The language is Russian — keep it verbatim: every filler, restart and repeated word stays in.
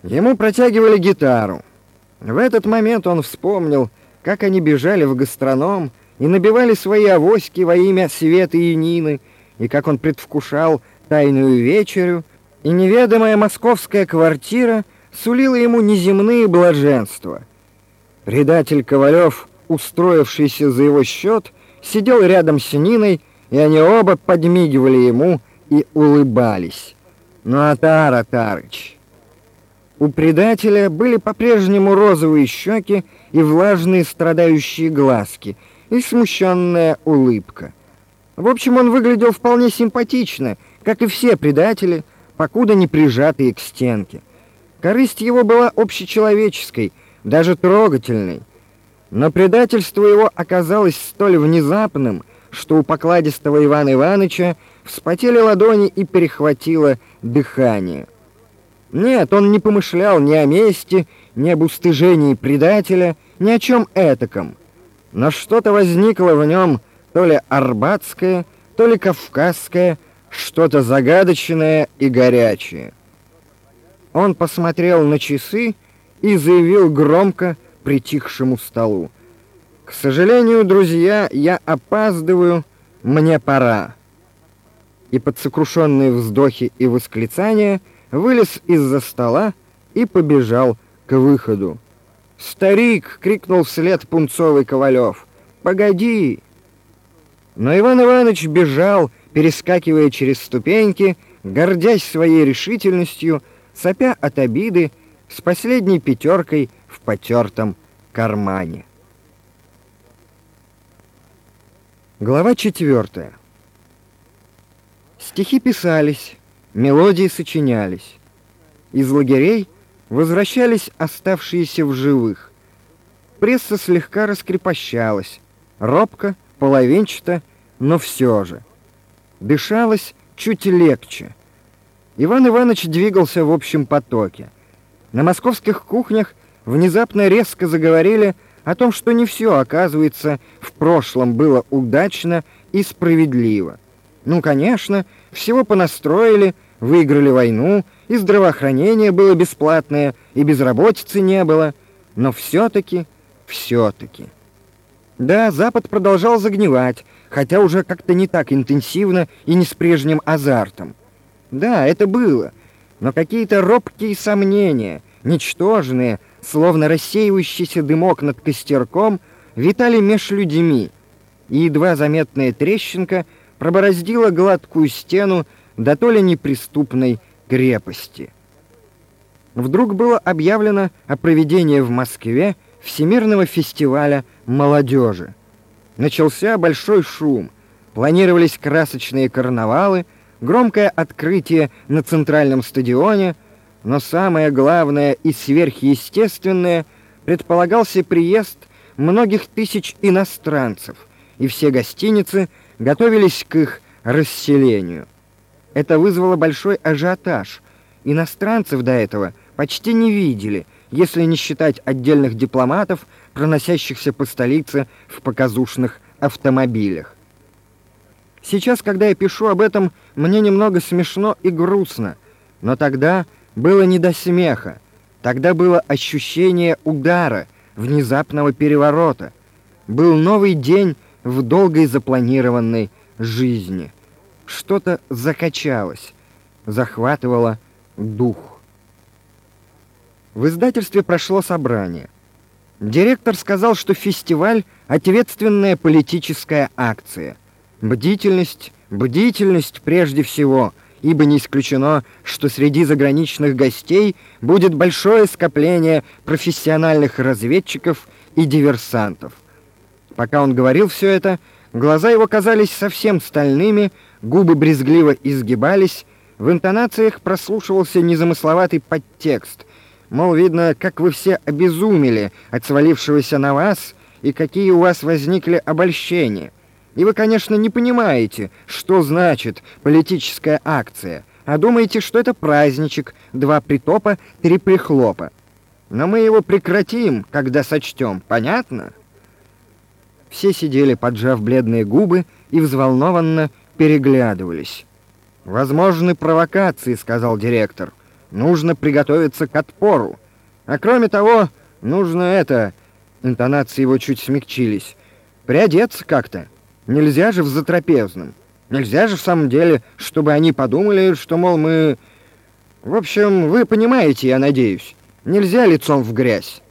Ему протягивали гитару. В этот момент он вспомнил, как они бежали в гастроном и набивали свои авоськи во имя Светы и Нины, и как он предвкушал тайную вечерю, и неведомая московская квартира сулила ему неземные блаженства. Предатель Ковалев, устроившийся за его счет, сидел рядом с Ниной, и они оба подмигивали ему и улыбались. Ну, Атар Атарыч. У предателя были по-прежнему розовые щеки и влажные страдающие глазки, и смущенная улыбка. В общем, он выглядел вполне симпатично, как и все предатели, покуда не прижатые к стенке. Корысть его была общечеловеческой, даже трогательной. Но предательство его оказалось столь внезапным, что у покладистого Ивана Ивановича вспотели ладони и перехватило дыхание. Нет, он не помышлял ни о мести, ни об устыжении предателя, ни о чем этаком. Но что-то возникло в нем, то ли арбатское, то ли кавказское, что-то загадочное и горячее. Он посмотрел на часы и заявил громко притихшему столу: «К сожалению, друзья, я опаздываю, мне пора». И под сокрушенные вздохи и восклицания вылез из-за стола и побежал к выходу. «Старик!» — крикнул вслед пунцовый Ковалев. «Погоди!» Но Иван Иванович бежал, перескакивая через ступеньки, гордясь своей решительностью, сопя от обиды, с последней пятеркой в потертом кармане. Глава четвертая. Стихи писались, мелодии сочинялись. Из лагерей возвращались оставшиеся в живых. Пресса слегка раскрепощалась, робко, половинчато, но все же. Дышалось чуть легче. Иван Иванович двигался в общем потоке. На московских кухнях внезапно резко заговорили о том, что не все, оказывается, в прошлом было удачно и справедливо. Ну, конечно, всего понастроили, выиграли войну, и здравоохранение было бесплатное, и безработицы не было, но все-таки, все-таки. Да, Запад продолжал загнивать, хотя уже как-то не так интенсивно и не с прежним азартом. Да, это было, но какие-то робкие сомнения, ничтожные, словно рассеивающийся дымок над костерком, витали меж людьми, и едва заметная трещинка пробороздила гладкую стену до то ли неприступной крепости. Вдруг было объявлено о проведении в Москве Всемирного фестиваля молодежи. Начался большой шум, планировались красочные карнавалы, громкое открытие на центральном стадионе, но самое главное и сверхъестественное — предполагался приезд многих тысяч иностранцев, и все гостиницы готовились к их расселению. Это вызвало большой ажиотаж. Иностранцев до этого почти не видели, если не считать отдельных дипломатов, проносящихся по столице в показушных автомобилях. Сейчас, когда я пишу об этом, мне немного смешно и грустно, но тогда было не до смеха. Тогда было ощущение удара, внезапного переворота. Был новый день в долгой запланированной жизни. Что-то закачалось, захватывало дух. В издательстве прошло собрание. Директор сказал, что фестиваль — ответственная политическая акция. Бдительность, бдительность прежде всего, ибо не исключено, что среди заграничных гостей будет большое скопление профессиональных разведчиков и диверсантов. Пока он говорил все это, глаза его казались совсем стальными, губы брезгливо изгибались, в интонациях прослушивался незамысловатый подтекст. Мол, видно, как вы все обезумели от свалившегося на вас и какие у вас возникли обольщения. И вы, конечно, не понимаете, что значит политическая акция, а думаете, что это праздничек, два притопа, три прихлопа. Но мы его прекратим, когда сочтем, понятно? Все сидели, поджав бледные губы, и взволнованно переглядывались. «Возможны провокации», — сказал директор. нужно приготовиться к отпору. А кроме того, нужно это... Интонации его чуть смягчились. Приодеться как-то. Нельзя же в затрапезном. Нельзя же в самом деле, чтобы они подумали, что, мол, мы... В общем, вы понимаете, я надеюсь. Нельзя лицом в грязь.